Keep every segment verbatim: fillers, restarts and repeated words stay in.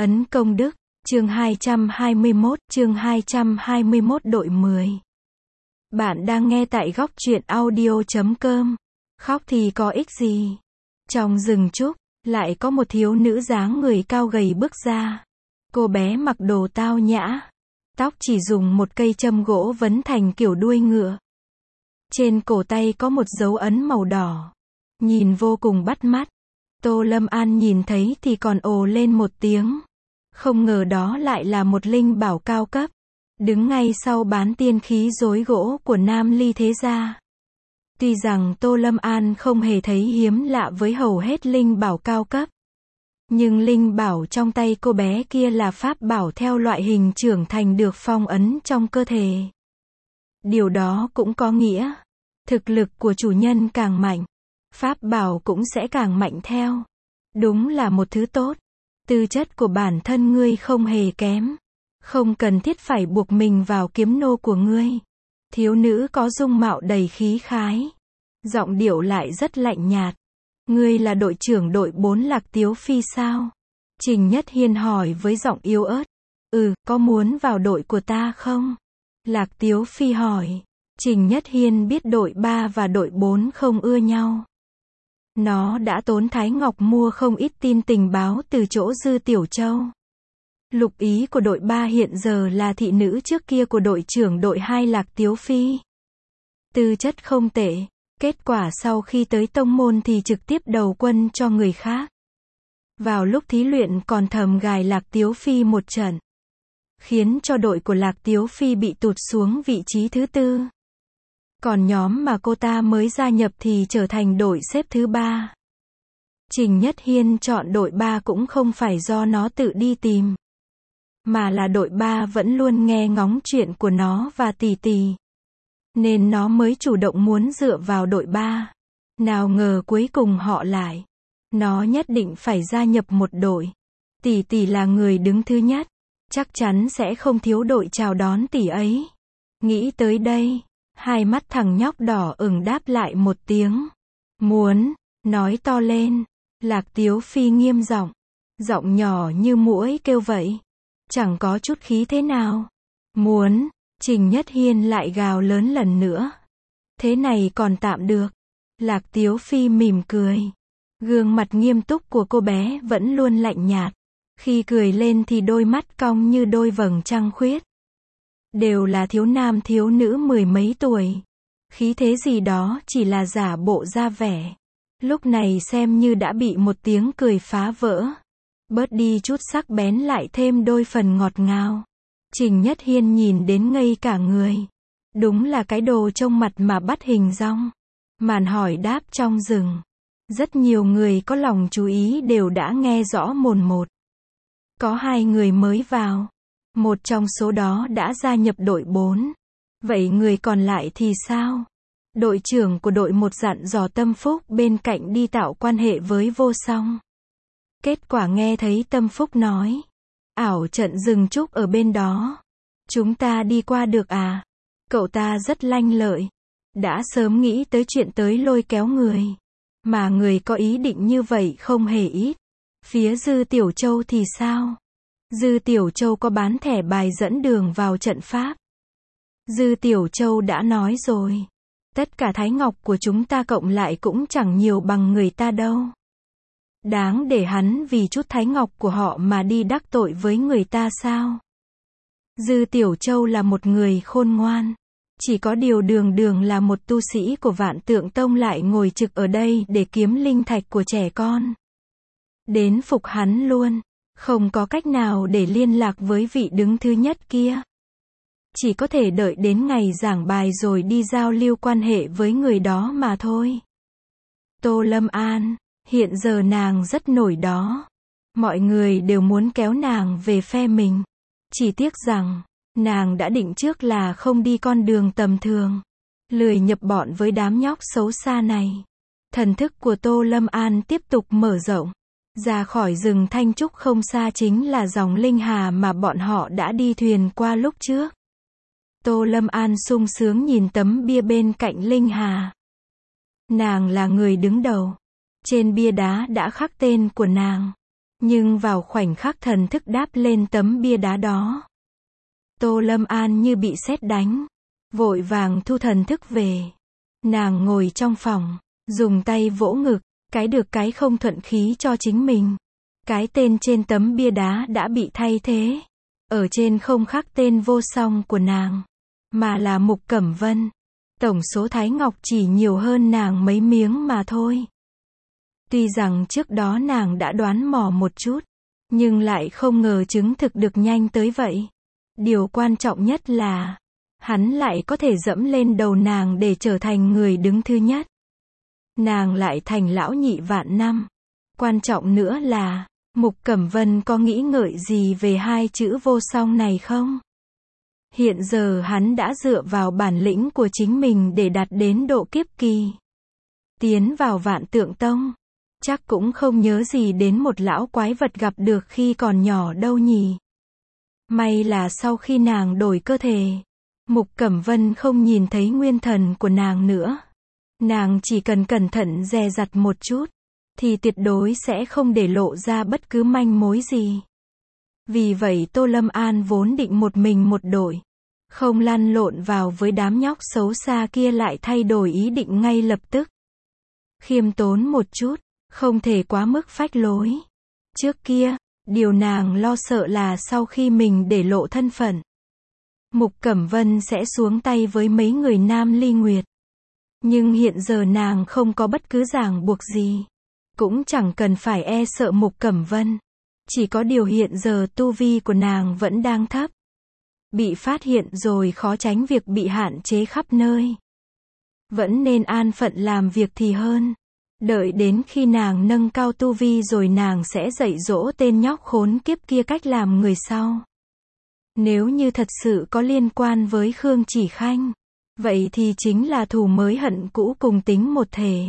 Ấn công đức, chương hai trăm hai mươi mốt, chương hai trăm hai mươi mốt đội mười. Bạn đang nghe tại góc truyện audio chấm com. Khóc thì có ích gì? Trong rừng trúc, lại có một thiếu nữ dáng người cao gầy bước ra. Cô bé mặc đồ tao nhã. Tóc chỉ dùng một cây châm gỗ vấn thành kiểu đuôi ngựa. Trên cổ tay có một dấu ấn màu đỏ. Nhìn vô cùng bắt mắt. Tô Lâm An nhìn thấy thì còn ồ lên một tiếng. Không ngờ đó lại là một linh bảo cao cấp. Đứng ngay sau bán tiên khí rối gỗ của Nam Ly Thế Gia. Tuy rằng Tô Lâm An không hề thấy hiếm lạ với hầu hết linh bảo cao cấp. Nhưng linh bảo trong tay cô bé kia là pháp bảo theo loại hình trưởng thành được phong ấn trong cơ thể. Điều đó cũng có nghĩa, thực lực của chủ nhân càng mạnh, pháp bảo cũng sẽ càng mạnh theo. Đúng là một thứ tốt. Tư chất của bản thân ngươi không hề kém. Không cần thiết phải buộc mình vào kiếm nô của ngươi. Thiếu nữ có dung mạo đầy khí khái. Giọng điệu lại rất lạnh nhạt. Ngươi là đội trưởng đội bốn Lạc Tiếu Phi sao? Trình Nhất Hiên hỏi với giọng yếu ớt. Ừ, có muốn vào đội của ta không? Lạc Tiếu Phi hỏi. Trình Nhất Hiên biết đội ba và đội bốn không ưa nhau. Nó đã tốn Thái Ngọc mua không ít tin tình báo từ chỗ Dư Tiểu Châu. Lục ý của đội ba hiện giờ là thị nữ trước kia của đội trưởng đội hai Lạc Tiếu Phi. Tư chất không tệ, kết quả sau khi tới tông môn thì trực tiếp đầu quân cho người khác. Vào lúc thí luyện còn thầm gài Lạc Tiếu Phi một trận. Khiến cho đội của Lạc Tiếu Phi bị tụt xuống vị trí thứ tư. Còn nhóm mà cô ta mới gia nhập thì trở thành đội xếp thứ ba. Trình Nhất Hiên chọn đội ba cũng không phải do nó tự đi tìm. Mà là đội ba vẫn luôn nghe ngóng chuyện của nó và tỷ tỷ. Nên nó mới chủ động muốn dựa vào đội ba. Nào ngờ cuối cùng họ lại. Nó nhất định phải gia nhập một đội. Tỷ tỷ là người đứng thứ nhất. Chắc chắn sẽ không thiếu đội chào đón tỷ ấy. Nghĩ tới đây. Hai mắt thằng nhóc đỏ ửng đáp lại một tiếng. Muốn, nói to lên. Lạc Tiếu Phi nghiêm giọng. Giọng nhỏ như muỗi kêu vậy. Chẳng có chút khí thế nào. Muốn, Trình Nhất Hiên lại gào lớn lần nữa. Thế này còn tạm được. Lạc Tiếu Phi mỉm cười. Gương mặt nghiêm túc của cô bé vẫn luôn lạnh nhạt. Khi cười lên thì đôi mắt cong như đôi vầng trăng khuyết. Đều là thiếu nam thiếu nữ mười mấy tuổi. Khí thế gì đó chỉ là giả bộ ra vẻ. Lúc này xem như đã bị một tiếng cười phá vỡ. Bớt đi chút sắc bén lại thêm đôi phần ngọt ngào. Trình Nhất Hiên nhìn đến ngây cả người. Đúng là cái đồ trông mặt mà bắt hình dong. Màn hỏi đáp trong rừng. Rất nhiều người có lòng chú ý đều đã nghe rõ mồn một. Có hai người mới vào. Một trong số đó đã gia nhập đội bốn. Vậy người còn lại thì sao? Đội trưởng của đội một dặn dò Tâm Phúc bên cạnh đi tạo quan hệ với Vô Song. Kết quả nghe thấy Tâm Phúc nói. Ảo trận rừng trúc ở bên đó. Chúng ta đi qua được à? Cậu ta rất lanh lợi. Đã sớm nghĩ tới chuyện tới lôi kéo người. Mà người có ý định như vậy không hề ít. Phía Dư Tiểu Châu thì sao? Dư Tiểu Châu có bán thẻ bài dẫn đường vào trận pháp. Dư Tiểu Châu đã nói rồi. Tất cả Thái Ngọc của chúng ta cộng lại cũng chẳng nhiều bằng người ta đâu. Đáng để hắn vì chút Thái Ngọc của họ mà đi đắc tội với người ta sao? Dư Tiểu Châu là một người khôn ngoan. Chỉ có điều Đường Đường là một tu sĩ của Vạn Tượng Tông lại ngồi trực ở đây để kiếm linh thạch của trẻ con. Đến phục hắn luôn. Không có cách nào để liên lạc với vị đứng thứ nhất kia. Chỉ có thể đợi đến ngày giảng bài rồi đi giao lưu quan hệ với người đó mà thôi. Tô Lâm An, hiện giờ nàng rất nổi đó. Mọi người đều muốn kéo nàng về phe mình. Chỉ tiếc rằng, nàng đã định trước là không đi con đường tầm thường. Lười nhập bọn với đám nhóc xấu xa này. Thần thức của Tô Lâm An tiếp tục mở rộng. Ra khỏi rừng Thanh Trúc không xa chính là dòng Linh Hà mà bọn họ đã đi thuyền qua lúc trước. Tô Lâm An sung sướng nhìn tấm bia bên cạnh Linh Hà. Nàng là người đứng đầu. Trên bia đá đã khắc tên của nàng. Nhưng vào khoảnh khắc thần thức đáp lên tấm bia đá đó, Tô Lâm An như bị sét đánh, vội vàng thu thần thức về. Nàng ngồi trong phòng, dùng tay vỗ ngực, cái được cái không thuận khí cho chính mình. Cái tên trên tấm bia đá đã bị thay thế. Ở trên không khắc tên vô song của nàng, mà là Mục Cẩm Vân. Tổng số Thái Ngọc chỉ nhiều hơn nàng mấy miếng mà thôi. Tuy rằng trước đó nàng đã đoán mò một chút, nhưng lại không ngờ chứng thực được nhanh tới vậy. Điều quan trọng nhất là, hắn lại có thể dẫm lên đầu nàng để trở thành người đứng thứ nhất. Nàng lại thành lão nhị vạn năm. Quan trọng nữa là, Mục Cẩm Vân có nghĩ ngợi gì về hai chữ vô song này không? Hiện giờ hắn đã dựa vào bản lĩnh của chính mình để đạt đến độ kiếp kỳ. Tiến vào Vạn Tượng Tông, chắc cũng không nhớ gì đến một lão quái vật gặp được khi còn nhỏ đâu nhỉ. May là sau khi nàng đổi cơ thể, Mục Cẩm Vân không nhìn thấy nguyên thần của nàng nữa. Nàng chỉ cần cẩn thận dè dặt một chút, thì tuyệt đối sẽ không để lộ ra bất cứ manh mối gì. Vì vậy Tô Lâm An vốn định một mình một đội, không lăn lộn vào với đám nhóc xấu xa kia lại thay đổi ý định ngay lập tức. Khiêm tốn một chút, không thể quá mức phách lối. Trước kia, điều nàng lo sợ là sau khi mình để lộ thân phận, Mục Cẩm Vân sẽ xuống tay với mấy người Nam Ly Nguyệt. Nhưng hiện giờ nàng không có bất cứ ràng buộc gì, cũng chẳng cần phải e sợ Mục Cẩm Vân. Chỉ có điều hiện giờ tu vi của nàng vẫn đang thấp. Bị phát hiện rồi khó tránh việc bị hạn chế khắp nơi. Vẫn nên an phận làm việc thì hơn. Đợi đến khi nàng nâng cao tu vi rồi nàng sẽ dạy dỗ tên nhóc khốn kiếp kia cách làm người sau. Nếu như thật sự có liên quan với Khương Chỉ Khanh, vậy thì chính là thù mới hận cũ cùng tính một thể.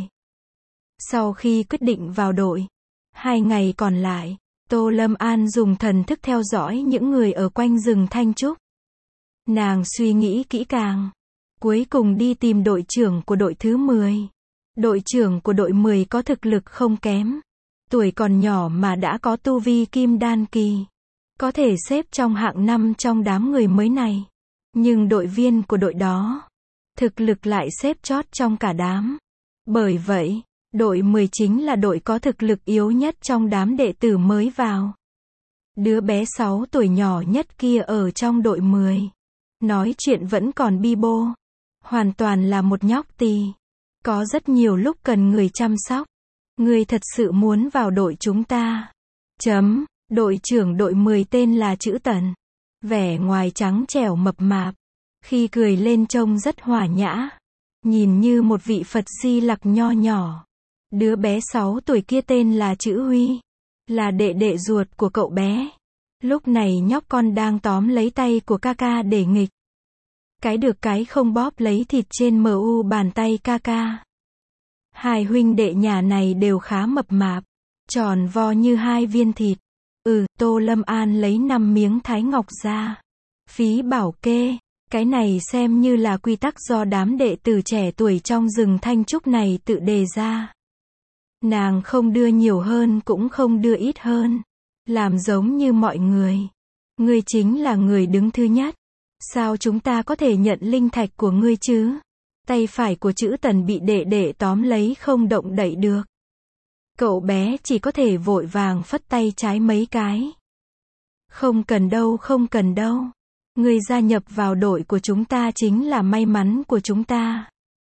Sau khi quyết định vào đội, hai ngày còn lại, Tô Lâm An dùng thần thức theo dõi những người ở quanh rừng Thanh Trúc. Nàng suy nghĩ kỹ càng, cuối cùng đi tìm đội trưởng của đội thứ mười. Đội trưởng của đội mười có thực lực không kém, tuổi còn nhỏ mà đã có tu vi kim đan kỳ, có thể xếp trong hạng năm trong đám người mới này. Nhưng đội viên của đội đó, thực lực lại xếp chót trong cả đám. Bởi vậy, đội mười chính là đội có thực lực yếu nhất trong đám đệ tử mới vào. Đứa bé sáu tuổi nhỏ nhất kia ở trong đội mười, nói chuyện vẫn còn bi bô, hoàn toàn là một nhóc tì. Có rất nhiều lúc cần người chăm sóc. Người thật sự muốn vào đội chúng ta. Chấm, đội trưởng đội mười tên là Trữ Tần. Vẻ ngoài trắng trẻo mập mạp. Khi cười lên trông rất hòa nhã. Nhìn như một vị Phật Di Lặc nho nhỏ. Đứa bé sáu tuổi kia tên là Trữ Huy. Là đệ đệ ruột của cậu bé. Lúc này nhóc con đang tóm lấy tay của ca ca để nghịch. Cái được cái không bóp lấy thịt trên mờ u bàn tay ca ca. Hai huynh đệ nhà này đều khá mập mạp, tròn vo như hai viên thịt. Ừ, Tô Lâm An lấy năm miếng Thái Ngọc ra. Phí bảo kê, cái này xem như là quy tắc do đám đệ tử trẻ tuổi trong rừng Thanh Trúc này tự đề ra. Nàng không đưa nhiều hơn cũng không đưa ít hơn. Làm giống như mọi người. Ngươi chính là người đứng thứ nhất. Sao chúng ta có thể nhận linh thạch của ngươi chứ? Tay phải của Trữ Tần bị đệ đệ tóm lấy không động đậy được. Cậu bé chỉ có thể vội vàng phất tay trái mấy cái. Không cần đâu, không cần đâu. Ngươi gia nhập vào đội của chúng ta chính là may mắn của chúng ta.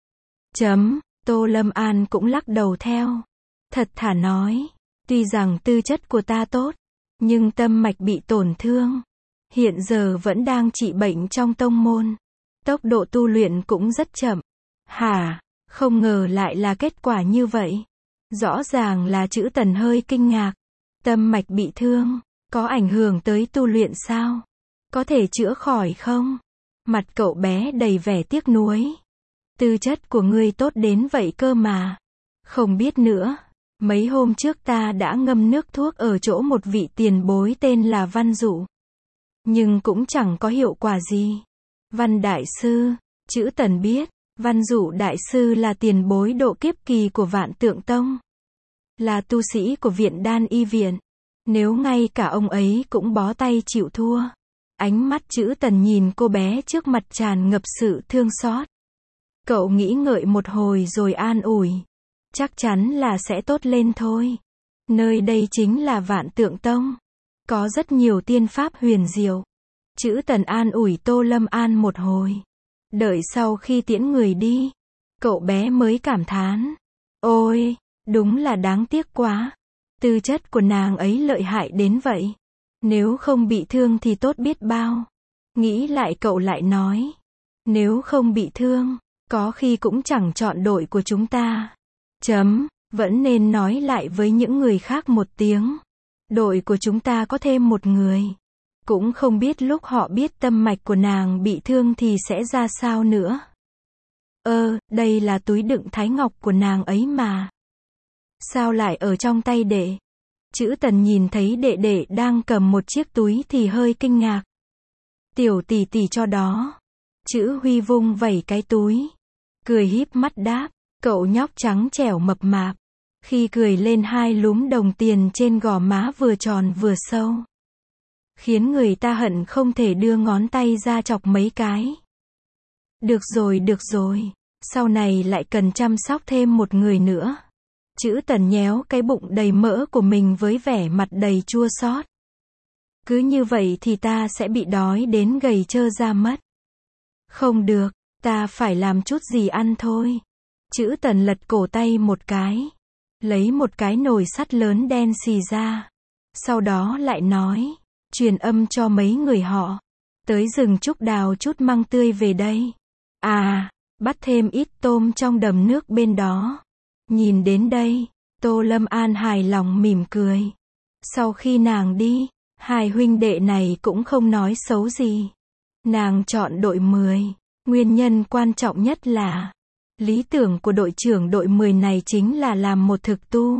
Chấm, Tô Lâm An cũng lắc đầu theo. Thật thà nói, tuy rằng tư chất của ta tốt, nhưng tâm mạch bị tổn thương. Hiện giờ vẫn đang trị bệnh trong tông môn. Tốc độ tu luyện cũng rất chậm. Hả, không ngờ lại là kết quả như vậy. Rõ ràng là Trữ Tần hơi kinh ngạc. Tâm mạch bị thương, có ảnh hưởng tới tu luyện sao? Có thể chữa khỏi không? Mặt cậu bé đầy vẻ tiếc nuối. Tư chất của ngươi tốt đến vậy cơ mà. Không biết nữa. Mấy hôm trước ta đã ngâm nước thuốc ở chỗ một vị tiền bối tên là Văn Dụ. Nhưng cũng chẳng có hiệu quả gì. Văn Đại Sư, Trữ Tần biết, Văn Dụ Đại Sư là tiền bối độ kiếp kỳ của Vạn Tượng Tông. Là tu sĩ của Viện Đan Y Viện. Nếu ngay cả ông ấy cũng bó tay chịu thua. Ánh mắt Trữ Tần nhìn cô bé trước mặt tràn ngập sự thương xót. Cậu nghĩ ngợi một hồi rồi an ủi. Chắc chắn là sẽ tốt lên thôi. Nơi đây chính là Vạn Tượng Tông. Có rất nhiều tiên pháp huyền diệu. Trữ Tần an ủi Tô Lâm An một hồi. Đợi sau khi tiễn người đi, cậu bé mới cảm thán. Ôi, đúng là đáng tiếc quá. Tư chất của nàng ấy lợi hại đến vậy. Nếu không bị thương thì tốt biết bao. Nghĩ lại cậu lại nói. Nếu không bị thương, có khi cũng chẳng chọn đội của chúng ta. Chấm, vẫn nên nói lại với những người khác một tiếng. Đội của chúng ta có thêm một người. Cũng không biết lúc họ biết tâm mạch của nàng bị thương thì sẽ ra sao nữa. Ơ, đây là túi đựng thái ngọc của nàng ấy mà. Sao lại ở trong tay đệ? Trữ Tần nhìn thấy đệ đệ đang cầm một chiếc túi thì hơi kinh ngạc. Tiểu tỷ tỷ cho đó. Trữ Huy vung vẩy cái túi. Cười híp mắt đáp, cậu nhóc trắng trẻo mập mạp. Khi cười lên hai lúm đồng tiền trên gò má vừa tròn vừa sâu. Khiến người ta hận không thể đưa ngón tay ra chọc mấy cái. Được rồi được rồi, sau này lại cần chăm sóc thêm một người nữa. Trữ Tần nhéo cái bụng đầy mỡ của mình với vẻ mặt đầy chua xót. Cứ như vậy thì ta sẽ bị đói đến gầy trơ ra mất. Không được, ta phải làm chút gì ăn thôi. Trữ Tần lật cổ tay một cái. Lấy một cái nồi sắt lớn đen xì ra. Sau đó lại nói. Truyền âm cho mấy người họ. Tới rừng trúc đào chút măng tươi về đây. À, bắt thêm ít tôm trong đầm nước bên đó. Nhìn đến đây, Tô Lâm An hài lòng mỉm cười. Sau khi nàng đi, hai huynh đệ này cũng không nói xấu gì. Nàng chọn đội mười. Nguyên nhân quan trọng nhất là lý tưởng của đội trưởng đội mười này chính là làm một thực tu.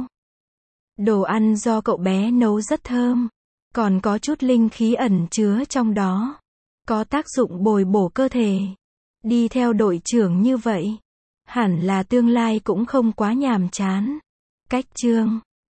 Đồ ăn do cậu bé nấu rất thơm. Còn có chút linh khí ẩn chứa trong đó. Có tác dụng bồi bổ cơ thể. Đi theo đội trưởng như vậy, hẳn là tương lai cũng không quá nhàm chán. Cách chương